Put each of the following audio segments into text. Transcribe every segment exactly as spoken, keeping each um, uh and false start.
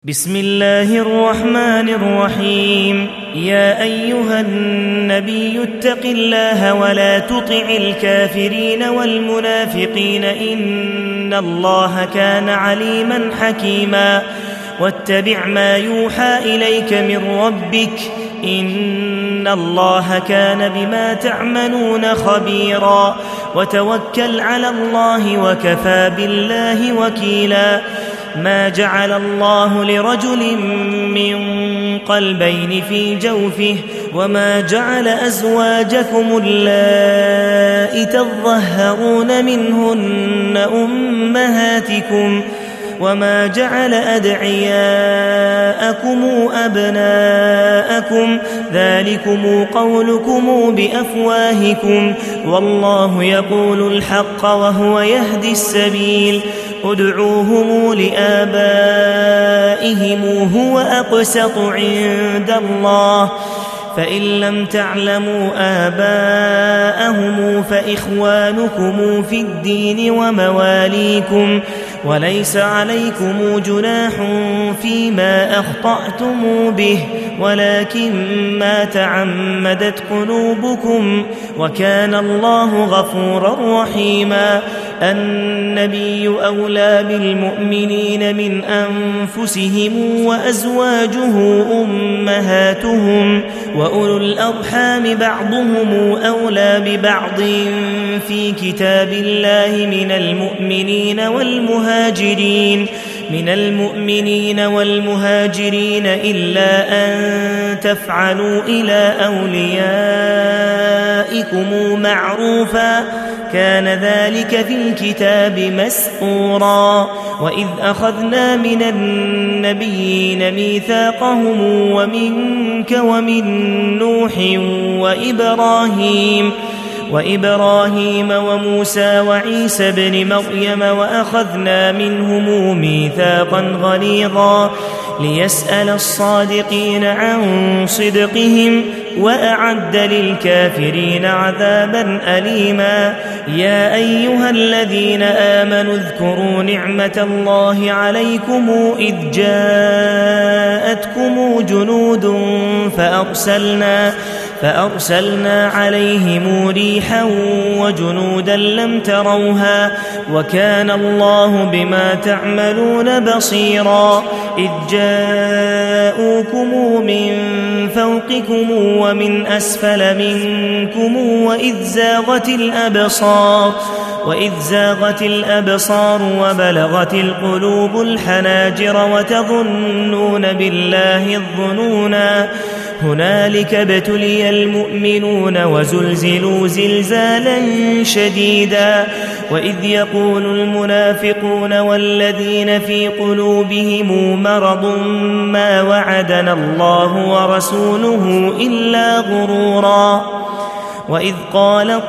بسم الله الرحمن الرحيم. يا أيها النبي اتق الله ولا تطع الكافرين والمنافقين إن الله كان عليما حكيما. واتبع ما يوحى إليك من ربك إن الله كان بما تعملون خبيرا. وتوكل على الله وكفى بالله وكيلا. ما جعل الله لرجل من قلبين في جوفه وما جعل أزواجكم اللائي تظهرون منهن أمهاتكم وما جعل أدعياءكم أبناءكم ذلكم قولكم بأفواهكم والله يقول الحق وهو يهدي السبيل. ادعوهم لآبائهم هو أقسط عند الله فإن لم تعلموا آباءهم فإخوانكم في الدين ومواليكم وليس عليكم جناح فيما أخطأتم به ولكن ما تعمدت قلوبكم وكان الله غفورا رحيما. النبي أولى بالمؤمنين من أنفسهم وأزواجه أمهاتهم وأولو الأرحام بعضهم أولى ببعض في كتاب الله من المؤمنين والمهاجرين من المؤمنين والمهاجرين إلا أن تفعلوا إلى أوليائكم معروفا كان ذلك في الكتاب مسطورا. وإذ أخذنا من النبيين ميثاقهم ومنك ومن نوح وإبراهيم وإبراهيم وموسى وعيسى بن مريم وأخذنا منهم ميثاقا غليظا ليسأل الصادقين عن صدقهم وأعد للكافرين عذابا أليما. يا أيها الذين آمنوا اذكروا نعمة الله عليكم إذ جاءتكم جنود فأرسلنا فأرسلنا عليهم ريحا وجنودا لم تروها وكان الله بما تعملون بصيرا. إذ جاءوكم من فوقكم ومن أسفل منكم وإذ زاغت الأبصار وإذ زاغت الأبصار وبلغت القلوب الحناجر وتظنون بالله الظنونا هنالك ابتلي المؤمنون وزلزلوا زلزالا شديدا. وإذ يقول المنافقون والذين في قلوبهم مرض ما وعدنا الله ورسوله إلا غرورا. وإذ قالت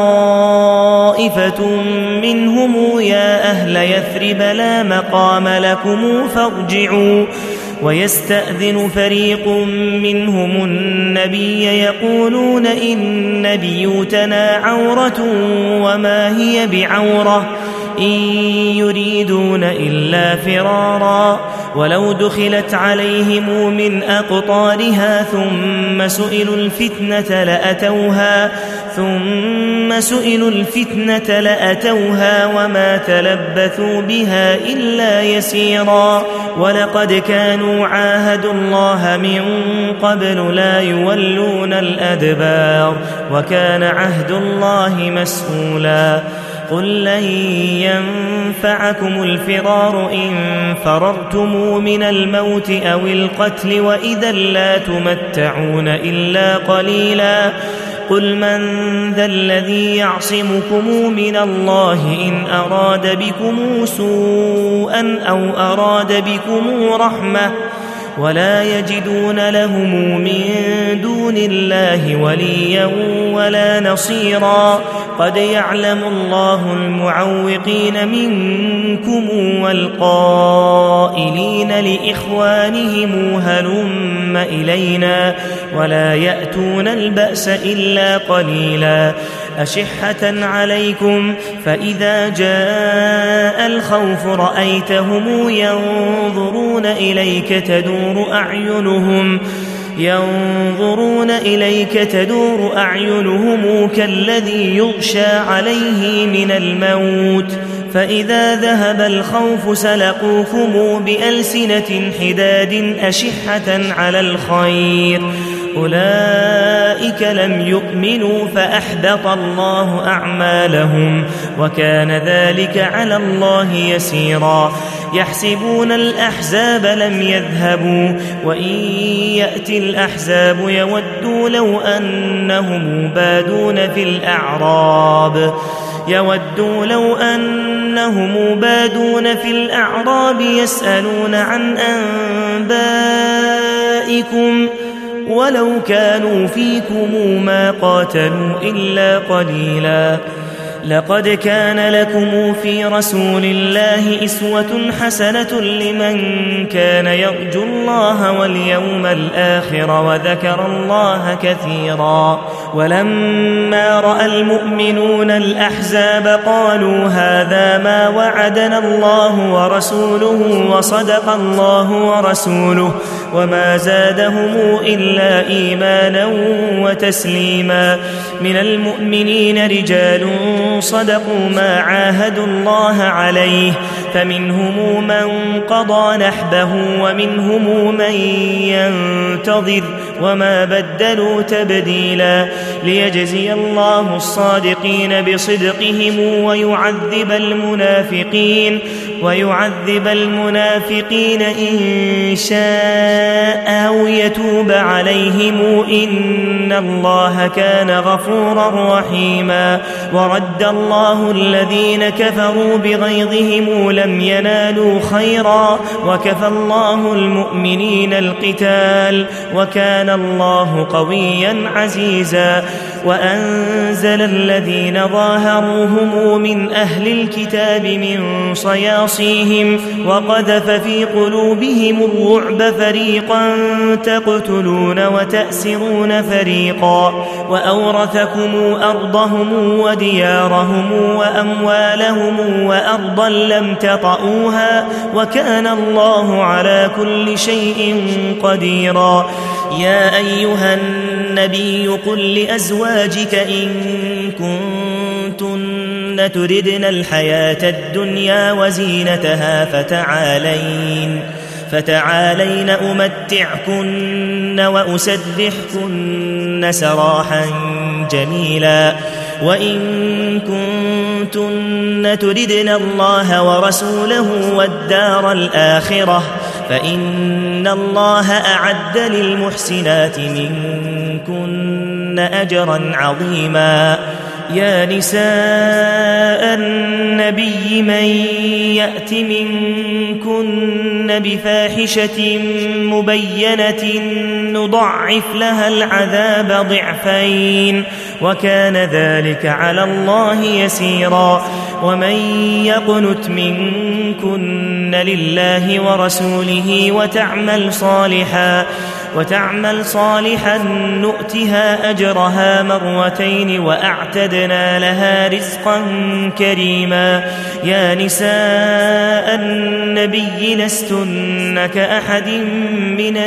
طائفة منهم يا أهل يثرب لا مقام لكم فارجعوا ويستأذن فريق منهم النبي يقولون إن بيوتنا عورة وما هي بعورة إن يريدون إلا فرارا. ولو دخلت عليهم من أقطارها ثم سئلوا الفتنة لأتوها ثم سئلوا الفتنة لأتوها وما تلبثوا بها إلا يسيرا. ولقد كانوا عاهدوا الله من قبل لا يولون الأدبار وكان عهد الله مسؤولا. قل لن ينفعكم الفرار إن فررتم من الموت أو القتل وإذا لا تمتعون إلا قليلا. قل من ذا الذي يعصمكم من الله إن أراد بكم سوءا أو أراد بكم رحمة ولا يجدون لهم من دون الله وليا ولا نصيرا. قد يعلم الله المعوقين منكم والقائلين لإخوانهم هلم إلينا ولا يأتون البأس إلا قليلا. أشحة عليكم فإذا جاء الخوف رأيتهم ينظرون إليك تدور أعينهم ينظرون إليك تدور أعينهم كالذي يغشى عليه من الموت فإذا ذهب الخوف سلقوكم بألسنة حداد أشحة على الخير أولئك لم يؤمنوا فأحبط الله أعمالهم وكان ذلك على الله يسيرا يحسبون الأحزاب لم يذهبوا وإن يأتي الأحزاب يودوا لو أنهم بادون في الأعراب يودوا لو أنهم بادون في الأعراب يسألون عن أنبائكم ولو كانوا فيكم ما قاتلوا إلا قليلا لقد كان لكم في رسول الله أسوة حسنة لمن كان يرجو الله واليوم الآخر وذكر الله كثيرا ولما رأى المؤمنون الأحزاب قالوا هذا ما وعدنا الله ورسوله وصدق الله ورسوله وما زادهم إلا إيمانا وتسليما من المؤمنين رجال صدقوا ما عاهدوا الله عليه فمنهم من قضى نحبه ومنهم من ينتظر وما بدلوا تبديلا ليجزي الله الصادقين بصدقهم ويعذب المنافقين ويعذب المنافقين إن شاء أو يتوب عليهم إن الله كان غفورا رحيما ورد الله الذين كفروا بغيظهم لم ينالوا خيرا وكفى الله المؤمنين القتال وكان الله قويا عزيزا وأنزل الذين ظاهروهم من أهل الكتاب من صياصيهم وقذف في قلوبهم الرعب فريقا تقتلون وتأسرون فريقا وأورثكم أرضهم وديارهم وأموالهم وأرضا لم تطئوها وكان الله على كل شيء قديرا يا أيها النبي قل لأزواجك إن كنتن تردن الحياة الدنيا وزينتها فتعالين فتعالين أمتعكن وأسرحكن سراحا جميلا وإن كنتن تردن الله ورسوله والدار الآخرة فإن الله أعد للمحسنات منكن أجرا عظيما يا نساء النبي من يأت منكن بفاحشة مبينة نضعف لها العذاب ضعفين وكان ذلك على الله يسيرا ومن يقنت منكن لله ورسوله وتعمل صالحا وتعمل صالحا نؤتها أجرها مرتين وأعتدنا لها رزقا كريما يا نساء النبي لستن كأحد من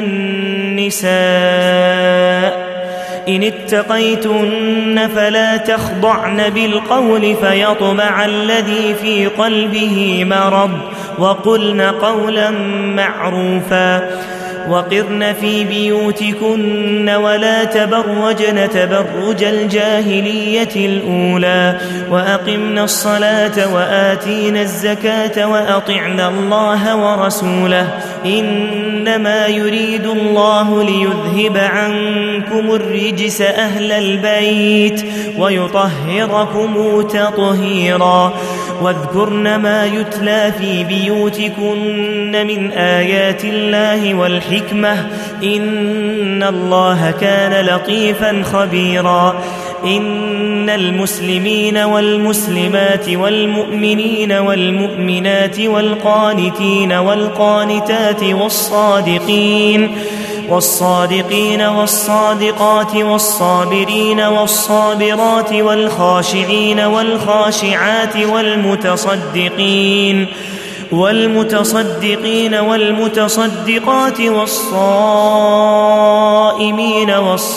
النساء إن اتقيتن فلا تخضعن بالقول فيطمع الذي في قلبه مرض وقلن قولا معروفا وقرن في بيوتكن ولا تبرجن تبرج الجاهلية الأولى وأقمنا الصلاة وآتينا الزكاة وأطعنا الله ورسوله إنما يريد الله ليذهب عنكم الرجس أهل البيت ويطهركم تطهيرا واذكرن ما يتلى في بيوتكن من آيات الله والحكمة إن الله كان لطيفا خبيرا إن المسلمين والمسلمات والمؤمنين والمؤمنات والقانتين والقانتات والصادقين والصادقين والصادقات والصابرين والصابرات والخاشعين والخاشعات والمتصدقين والمتصدقين والمتصدقات والصائمين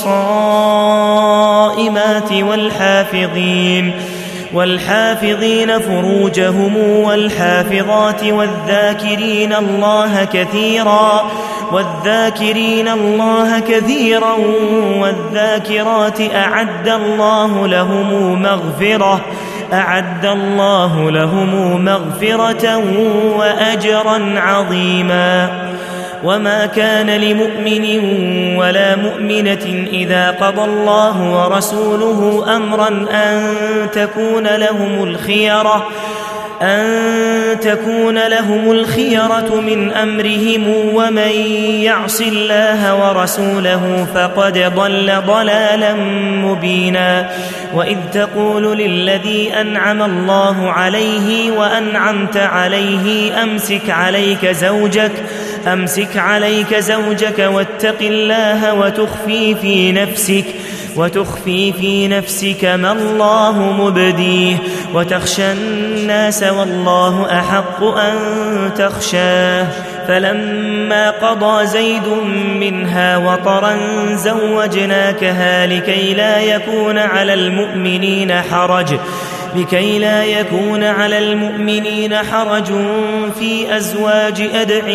والصائمات والحافظين والحافظين فروجهم والحافظات والذاكرين الله كثيرا والذاكرين الله كثيرا والذاكرات أعد الله لهم مغفرة أعد الله لهم مغفرة وأجرا عظيما. وما كان لمؤمن ولا مؤمنة إذا قضى الله ورسوله أمرا أن تكون لهم الخيرة أن تكون لهم الخيرة من أمرهم ومن يعص الله ورسوله فقد ضل ضلالا مبينا. وإذ تقول للذي أنعم الله عليه وأنعمت عليه أمسك عليك زوجك أمسك عليك زوجك واتق الله وتخفي في نفسك وتخفي في نفسك ما الله مبديه وتخشى الناس والله أحق أن تخشاه. فلما قضى زيد منها وطرا زوجناكها لكي لا يكون على المؤمنين حرج لكي لا يكون على المؤمنين حرج في أزواج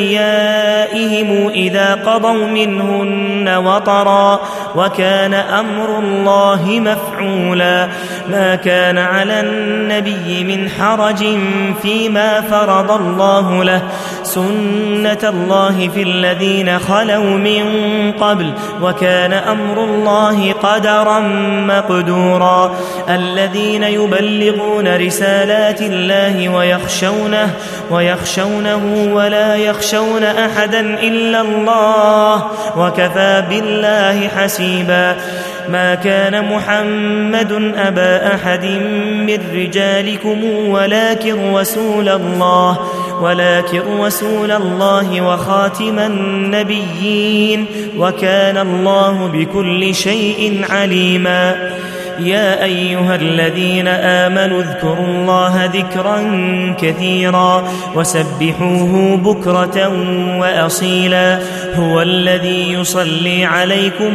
أدعيائهم إذا قضوا منهن وطرا وكان أمر الله مفعولا. ما كان على النبي من حرج فيما فرض الله له سنة الله في الذين خلوا من قبل وكان أمر الله قدرا مقدورا. الذين يبلغون رسالات الله ويخشونه ويخشونه ولا يخشون أحدا إلا الله وكفى بالله حسيبا. ما كان محمد أبا أحد من رجالكم ولكن رسول الله ولكن رسول الله وخاتم النبيين وكان الله بكل شيء عليما. يا أيها الذين آمنوا اذكروا الله ذكرا كثيرا وسبحوه بكرة وأصيلا. هو الذي يصلي عليكم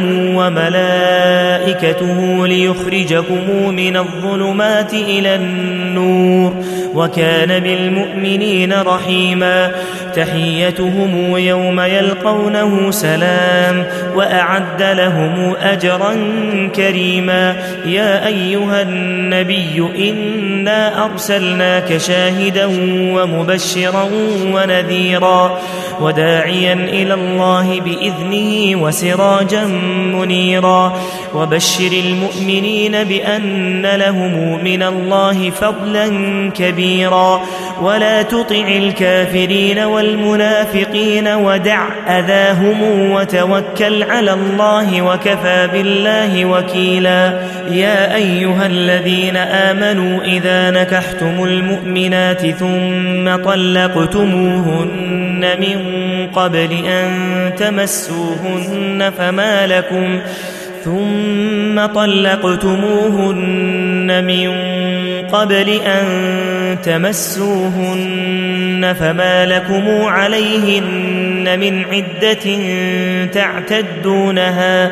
وملائكته ليخرجكم من الظلمات إلى النور وكان بالمؤمنين رحيما. تحيتهم يوم يلقونه سلام وأعد لهم أجرا كريما. يا أيها النبي إنا أرسلناك شاهدا ومبشرا ونذيرا وداعيا إلى الله بإذنه وسراجا منيرا. وبشر المؤمنين بأن لهم من الله فضلا كبيرا. ولا تطع الكافرين والمنافقين ودع أذاهم وتوكل على الله وكفى بالله وكيلا. يا أيها الذين آمنوا إذا نكحتم المؤمنات ثم طلقتموهن من قبل أن تمسوهن فما لكم ثم طلقتموهن من قبل أن تمسوهن فما لكم عليهن من عدة تعتدونها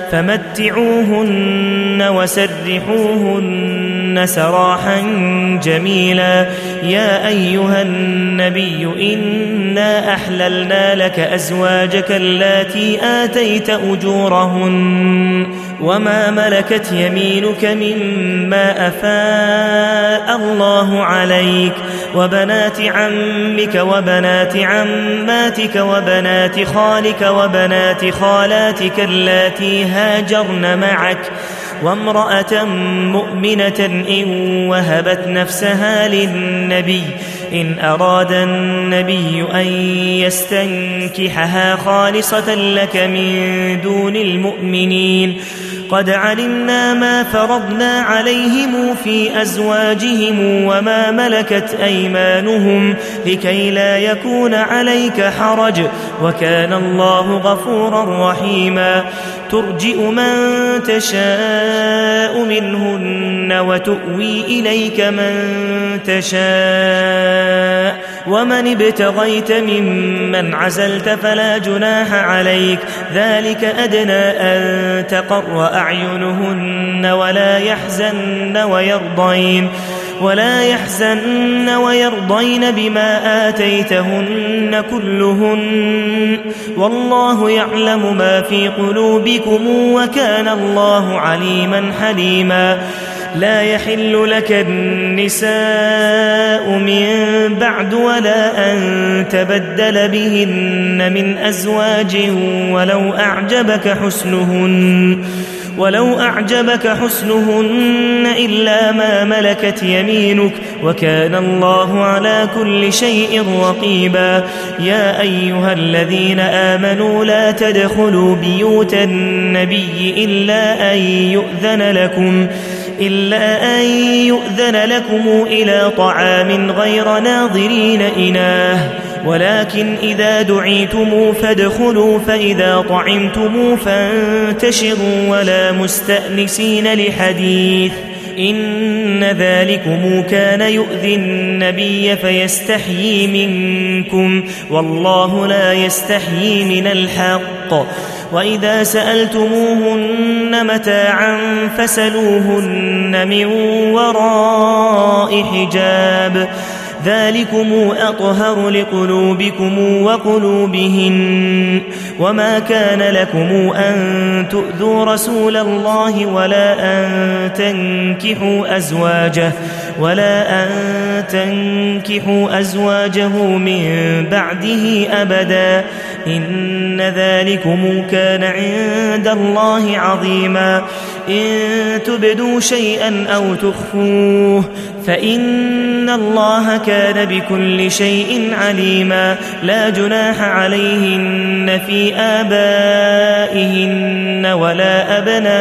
فمتعوهن وسرحوهن سراحا جميلا. يا أيها النبي إنا أحللنا لك أزواجك اللاتي آتيت أجورهن وما ملكت يمينك مما أفاء الله عليك وبنات عمك وبنات عماتك وبنات خالك وبنات خالاتك اللاتي هاجرن معك وامرأة مؤمنة إن وهبت نفسها للنبي إن أراد النبي أن يستنكحها خالصة لك من دون المؤمنين قد علمنا ما فرضنا عليهم في أزواجهم وما ملكت أيمانهم لكي لا يكون عليك حرج وكان الله غفورا رحيما ترجئ من تشاء منهن وتؤوي إليك من تشاء ومن ابتغيت ممن عزلت فلا جناح عليك ذلك أدنى أن تقر أعينهن ولا يحزن ويرضين ولا يحزن ويرضين بما آتيتهن كلهن والله يعلم ما في قلوبكم وكان الله عليما حليما لا يحل لك النساء من بعد ولا أن تبدل بهن من أزواج ولو أعجبك حسنهن ولو أعجبك حسنهن إلا ما ملكت يمينك وكان الله على كل شيء رقيبا يا أيها الذين آمنوا لا تدخلوا بيوت النبي إلا أن يؤذن لكم إلا أن يؤذن لكم إلى طعام غير ناظرين إناه ولكن إذا دعيتم فادخلوا فإذا طعمتم فانتشروا ولا مستأنسين لحديث إن ذلكم كان يؤذي النبي فيستحيي منكم والله لا يستحيي من الحق وإذا سألتموهن متاعا فسلوهن من وراء حجاب ذلكم أطهر لقلوبكم وقلوبهن وما كان لكم أن تؤذوا رسول الله ولا أن تنكحوا أزواجه ولا أن تنكحوا أزواجه من بعده أبدا إن ذلكم كان عند الله عظيما إن تبدوا شيئا أو تخفوه فإن الله كان بكل شيء عليما لا جناح عليهن في آبائهن ولا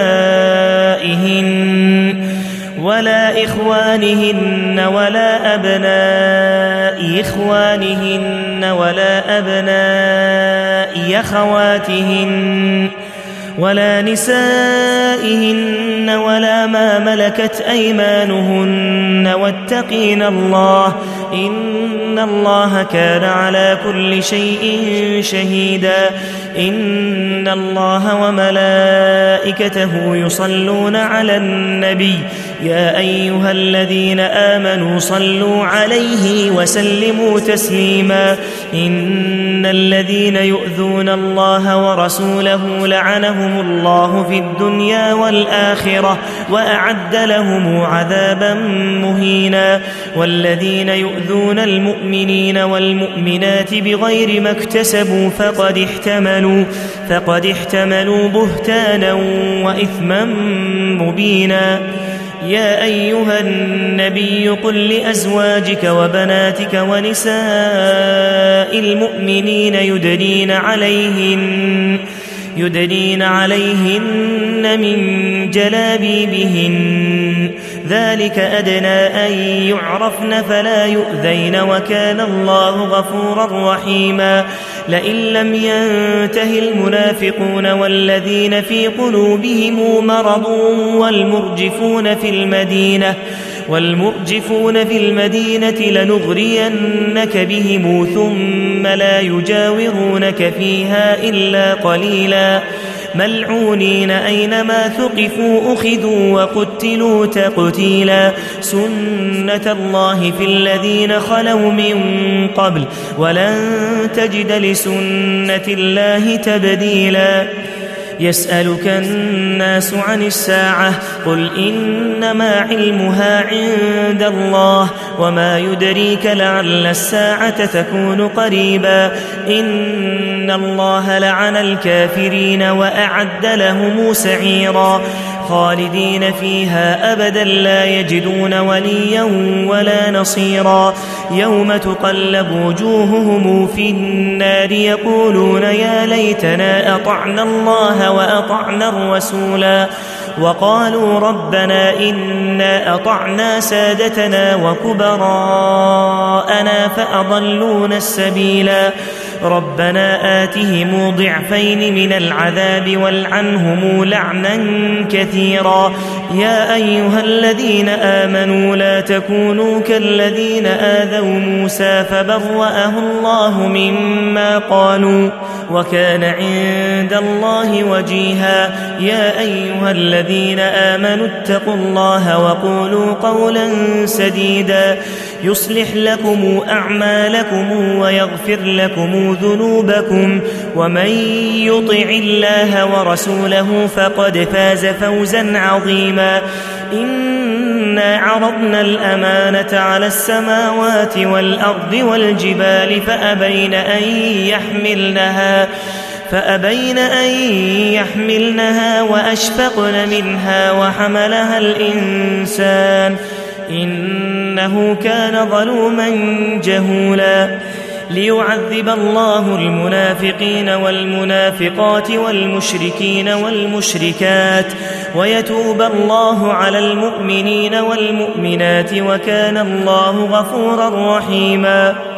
أبنائهن ولا إخوانهن ولا أبناء إخوانهن ولا أبناء أخواتهن ولا نسائهن ولا ما ملكت أيمانهن واتقين الله إن الله كان على كل شيء شهيدا إن الله وملائكته يصلون على النبي يا أيها الذين آمنوا صلوا عليه وسلموا تسليما إن الذين يؤذون الله ورسوله لعنهم الله في الدنيا والآخرة وأعد لهم عذابا مهينا والذين يؤذون المؤمنين والمؤمنات بغير ما اكتسبوا فقد احتملوا فقد احتملوا بهتانا وإثما مبينا يا أيها النبي قل لأزواجك وبناتك ونساء المؤمنين يدنين عليهن يدنين عليهن من جلابيبهن ذلك أدنى أن يعرفن فلا يؤذين وكان الله غفورا رحيما لئن لم ينته المنافقون والذين في قلوبهم مرض والمرجفون في المدينة والمرجفون في المدينة لنغرينك بهم ثم لا يجاورونك فيها إلا قليلا ملعونين أينما ثقفوا أخذوا وقتلوا تقتيلا سنة الله في الذين خلوا من قبل ولن تجد لسنة الله تبديلا يسألك الناس عن الساعة قل إنما علمها عند الله وما يدريك لعل الساعة تكون قريبا إن الله لعن الكافرين وأعد لهم سعيرا خالدين فيها أبدا لا يجدون وليا ولا نصيرا يوم تقلب وجوههم في النار يقولون يا ليتنا أطعنا الله وأطعنا الرسولا وقالوا ربنا إنا أطعنا سادتنا وكبراءنا فأضلونا السبيلا ربنا آتهم ضعفين من العذاب والعنهم لعنا كثيرا يا أيها الذين آمنوا لا تكونوا كالذين آذوا موسى فبرأه الله مما قالوا وكان عند الله وجيها يا أيها الذين آمنوا اتقوا الله وقولوا قولا سديدا يصلح لكم أعمالكم ويغفر لكم ذنوبكم ومن يطع الله ورسوله فقد فاز فوزا عظيما إنا عرضنا الأمانة على السماوات والأرض والجبال فأبين أن يحملنها فأبين أن يحملنها وأشفقن منها وحملها الإنسان إنه كان ظلوما جهولا ليعذب الله المنافقين والمنافقات والمشركين والمشركات ويتوب الله على المؤمنين والمؤمنات وكان الله غفورا رحيما